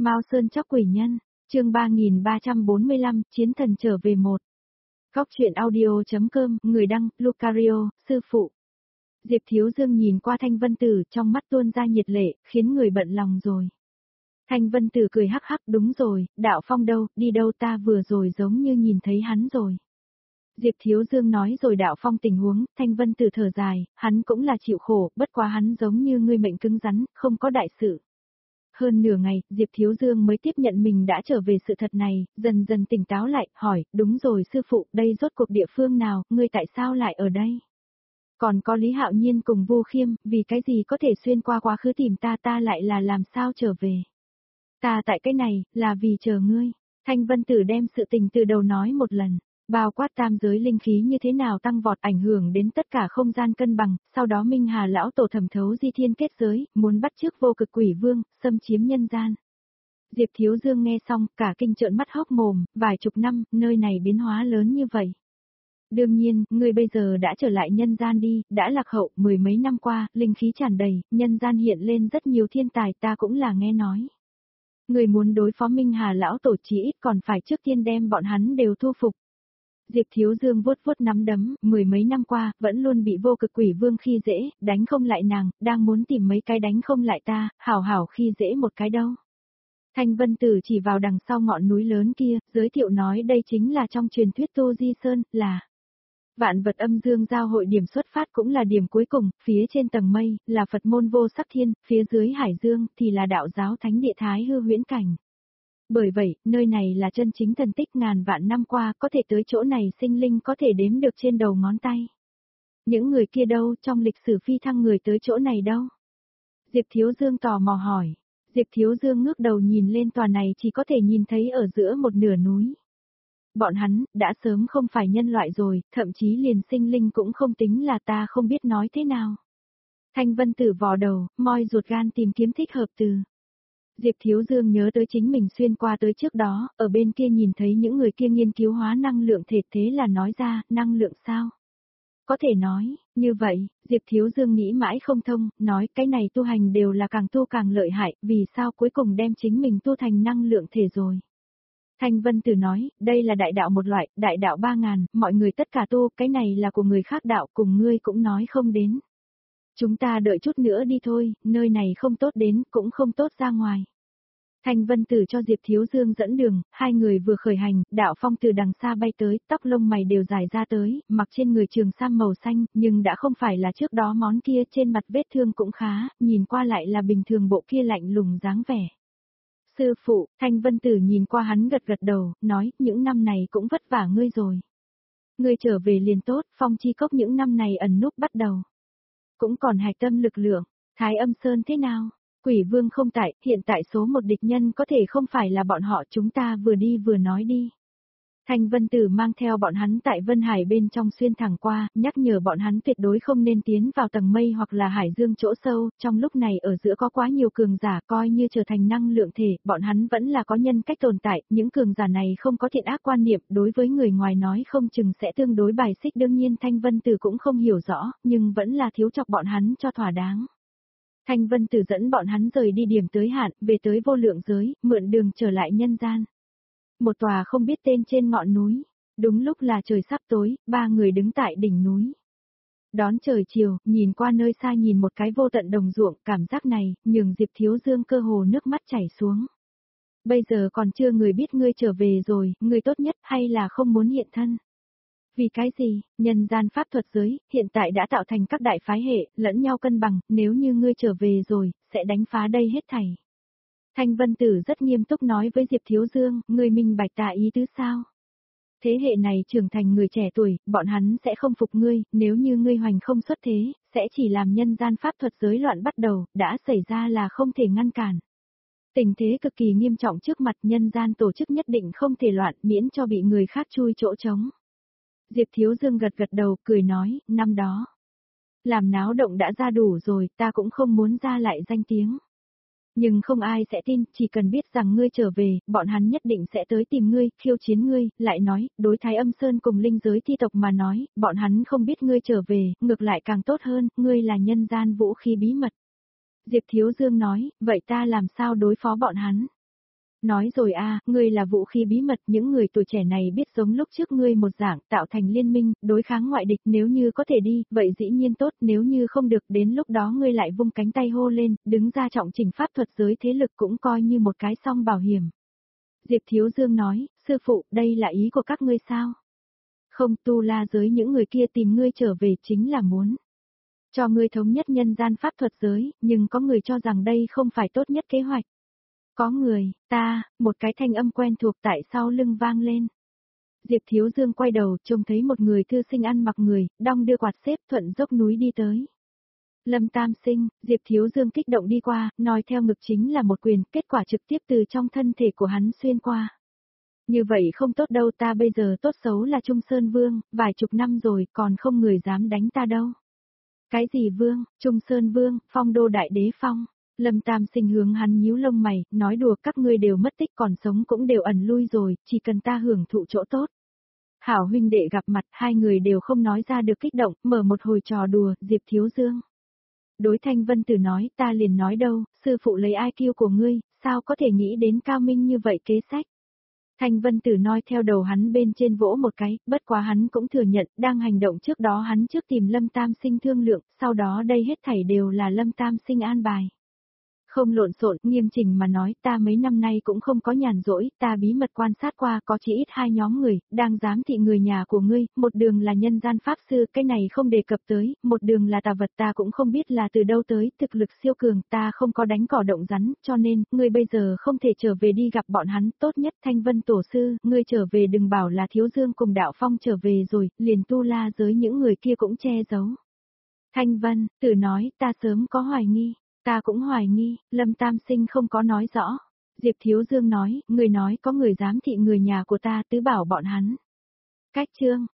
Mao Sơn chóc quỷ nhân, chương 3345, chiến thần trở về một. Góc truyện audio.com, người đăng, Lucario, sư phụ. Diệp Thiếu Dương nhìn qua Thanh Vân Tử, trong mắt tuôn ra nhiệt lệ, khiến người bận lòng rồi. Thanh Vân Tử cười hắc hắc, đúng rồi, Đạo Phong đâu, đi đâu, ta vừa rồi giống như nhìn thấy hắn rồi. Diệp Thiếu Dương nói rồi Đạo Phong tình huống, Thanh Vân Tử thở dài, hắn cũng là chịu khổ, bất quá hắn giống như ngươi mệnh cứng rắn, không có đại sự. Hơn nửa ngày, Diệp Thiếu Dương mới tiếp nhận mình đã trở về sự thật này, dần dần tỉnh táo lại, hỏi, đúng rồi sư phụ, đây rốt cuộc địa phương nào, ngươi tại sao lại ở đây? Còn có Lý Hạo Nhiên cùng Vô Khiêm, vì cái gì có thể xuyên qua quá khứ tìm ta lại là làm sao trở về? Ta tại cái này, là vì chờ ngươi. Thanh Vân Tử đem sự tình từ đầu nói một lần. Bao quát tam giới linh khí như thế nào tăng vọt ảnh hưởng đến tất cả không gian cân bằng, sau đó Minh Hà lão tổ thẩm thấu di thiên kết giới, muốn bắt chước vô cực quỷ vương, xâm chiếm nhân gian. Diệp Thiếu Dương nghe xong, cả kinh trợn mắt hốc mồm, vài chục năm, nơi này biến hóa lớn như vậy. Đương nhiên, ngươi bây giờ đã trở lại nhân gian đi, đã lạc hậu, mười mấy năm qua, linh khí tràn đầy, nhân gian hiện lên rất nhiều thiên tài, ta cũng là nghe nói. Ngươi muốn đối phó Minh Hà lão tổ chí ít còn phải trước tiên đem bọn hắn đều thu phục. Diệp Thiếu Dương vuốt vuốt nắm đấm, mười mấy năm qua, vẫn luôn bị vô cực quỷ vương khi dễ, đánh không lại nàng, đang muốn tìm mấy cái đánh không lại ta, hảo hảo khi dễ một cái đâu. Thanh Vân Tử chỉ vào đằng sau ngọn núi lớn kia, giới thiệu nói đây chính là trong truyền thuyết Tô Di Sơn, là vạn vật âm dương giao hội điểm xuất phát cũng là điểm cuối cùng, phía trên tầng mây, là Phật môn vô sắc thiên, phía dưới hải dương, thì là đạo giáo thánh địa thái hư huyễn cảnh. Bởi vậy, nơi này là chân chính thần tích ngàn vạn năm qua, có thể tới chỗ này sinh linh có thể đếm được trên đầu ngón tay. Những người kia đâu, trong lịch sử phi thăng người tới chỗ này đâu? Diệp Thiếu Dương tò mò hỏi. Diệp Thiếu Dương ngước đầu nhìn lên tòa này chỉ có thể nhìn thấy ở giữa một nửa núi. Bọn hắn, đã sớm không phải nhân loại rồi, thậm chí liền sinh linh cũng không tính là ta không biết nói thế nào. Thanh Vân Tử vò đầu, moi ruột gan tìm kiếm thích hợp từ. Diệp Thiếu Dương nhớ tới chính mình xuyên qua tới trước đó, ở bên kia nhìn thấy những người kia nghiên cứu hóa năng lượng thể, thế là nói ra, năng lượng sao? Có thể nói, như vậy, Diệp Thiếu Dương nghĩ mãi không thông, nói cái này tu hành đều là càng tu càng lợi hại, vì sao cuối cùng đem chính mình tu thành năng lượng thể rồi? Thanh Vân Tử nói, đây là đại đạo một loại, đại đạo 3000, mọi người tất cả tu, cái này là của người khác đạo, cùng ngươi cũng nói không đến. Chúng ta đợi chút nữa đi thôi, nơi này không tốt đến, cũng không tốt ra ngoài. Thanh Vân Tử cho Diệp Thiếu Dương dẫn đường, hai người vừa khởi hành, Đạo Phong từ đằng xa bay tới, tóc lông mày đều dài ra tới, mặc trên người trường sam màu xanh, nhưng đã không phải là trước đó món kia, trên mặt vết thương cũng khá, nhìn qua lại là bình thường bộ kia lạnh lùng dáng vẻ. Sư phụ, Thanh Vân Tử nhìn qua hắn gật gật đầu, nói, những năm này cũng vất vả ngươi rồi. Ngươi trở về liền tốt, Phong Chi Cốc những năm này ẩn núp bắt đầu. Cũng còn hạch tâm lực lượng, Thái Âm Sơn thế nào? Quỷ vương không tại, hiện tại số một địch nhân có thể không phải là bọn họ, chúng ta vừa đi vừa nói đi. Thanh Vân Tử mang theo bọn hắn tại Vân Hải bên trong xuyên thẳng qua, nhắc nhở bọn hắn tuyệt đối không nên tiến vào tầng mây hoặc là hải dương chỗ sâu, trong lúc này ở giữa có quá nhiều cường giả coi như trở thành năng lượng thể, bọn hắn vẫn là có nhân cách tồn tại, những cường giả này không có thiện ác quan niệm, đối với người ngoài nói không chừng sẽ tương đối bài xích, đương nhiên Thanh Vân Tử cũng không hiểu rõ, nhưng vẫn là thiếu chọc bọn hắn cho thỏa đáng. Thanh Vân Tử dẫn bọn hắn rời đi điểm tới hạn, về tới vô lượng giới, mượn đường trở lại nhân gian. Một tòa không biết tên trên ngọn núi. Đúng lúc là trời sắp tối, ba người đứng tại đỉnh núi. Đón trời chiều, nhìn qua nơi xa nhìn một cái vô tận đồng ruộng, cảm giác này, nhường Diệp Thiếu Dương cơ hồ nước mắt chảy xuống. Bây giờ còn chưa người biết ngươi trở về rồi, ngươi tốt nhất hay là không muốn hiện thân? Vì cái gì, nhân gian pháp thuật giới, hiện tại đã tạo thành các đại phái hệ, lẫn nhau cân bằng, nếu như ngươi trở về rồi, sẽ đánh phá đây hết thảy. Thanh Vân Tử rất nghiêm túc nói với Diệp Thiếu Dương, ngươi minh bạch ta ý tứ sao? Thế hệ này trưởng thành người trẻ tuổi, bọn hắn sẽ không phục ngươi, nếu như ngươi hoành không xuất thế, sẽ chỉ làm nhân gian pháp thuật giới loạn bắt đầu, đã xảy ra là không thể ngăn cản. Tình thế cực kỳ nghiêm trọng trước mặt nhân gian tổ chức nhất định không thể loạn miễn cho bị người khác chui chỗ trống. Diệp Thiếu Dương gật gật đầu, cười nói, năm đó. Làm náo động đã ra đủ rồi, ta cũng không muốn ra lại danh tiếng. Nhưng không ai sẽ tin, chỉ cần biết rằng ngươi trở về, bọn hắn nhất định sẽ tới tìm ngươi, khiêu chiến ngươi, lại nói, đối Thái Âm Sơn cùng linh giới thi tộc mà nói, bọn hắn không biết ngươi trở về, ngược lại càng tốt hơn, ngươi là nhân gian vũ khí bí mật. Diệp Thiếu Dương nói, vậy ta làm sao đối phó bọn hắn? Nói rồi ngươi là vũ khí bí mật, những người tuổi trẻ này biết giống lúc trước ngươi một dạng tạo thành liên minh, đối kháng ngoại địch, nếu như có thể đi, vậy dĩ nhiên tốt, nếu như không được đến lúc đó ngươi lại vung cánh tay hô lên, đứng ra trọng chỉnh pháp thuật giới thế lực cũng coi như một cái song bảo hiểm. Diệp Thiếu Dương nói, sư phụ, đây là ý của các ngươi sao? Không, tu la giới những người kia tìm ngươi trở về chính là muốn cho ngươi thống nhất nhân gian pháp thuật giới, nhưng có người cho rằng đây không phải tốt nhất kế hoạch. Có người, một cái thanh âm quen thuộc tại sau lưng vang lên. Diệp Thiếu Dương quay đầu, trông thấy một người thư sinh ăn mặc người, đong đưa quạt xếp thuận dốc núi đi tới. Lâm Tam Sinh, Diệp Thiếu Dương kích động đi qua, nói theo ngực chính là một quyền, kết quả trực tiếp từ trong thân thể của hắn xuyên qua. Như vậy không tốt đâu, ta bây giờ tốt xấu là Trung Sơn Vương, vài chục năm rồi, còn không người dám đánh ta đâu. Cái gì Vương, Trung Sơn Vương, Phong Đô Đại Đế Phong. Lâm Tam Sinh hướng hắn nhíu lông mày, nói đùa các ngươi đều mất tích còn sống cũng đều ẩn lui rồi, chỉ cần ta hưởng thụ chỗ tốt. Hảo huynh đệ gặp mặt, hai người đều không nói ra được kích động, mở một hồi trò đùa, Diệp Thiếu Dương. Đối Thanh Vân Tử nói, ta liền nói đâu, sư phụ lấy IQ của ngươi, sao có thể nghĩ đến cao minh như vậy kế sách. Thanh Vân Tử nói theo đầu hắn bên trên vỗ một cái, bất quá hắn cũng thừa nhận, đang hành động trước đó hắn trước tìm Lâm Tam Sinh thương lượng, sau đó đây hết thảy đều là Lâm Tam Sinh an bài. Không lộn xộn, nghiêm chỉnh mà nói, ta mấy năm nay cũng không có nhàn rỗi, ta bí mật quan sát qua có chỉ ít hai nhóm người, đang giám thị người nhà của ngươi, một đường là nhân gian pháp sư, cái này không đề cập tới, một đường là tà vật ta cũng không biết là từ đâu tới, thực lực siêu cường, ta không có đánh cỏ động rắn, cho nên, ngươi bây giờ không thể trở về đi gặp bọn hắn, tốt nhất Thanh Vân Tổ Sư, ngươi trở về đừng bảo là Thiếu Dương cùng Đạo Phong trở về rồi, liền tu la giới những người kia cũng che giấu. Thanh Vân, Tử nói, ta sớm có hoài nghi. Ta cũng hoài nghi, Lâm Tam Sinh không có nói rõ. Diệp Thiếu Dương nói, người nói có người dám thị người nhà của ta tứ bảo bọn hắn. Cách chương,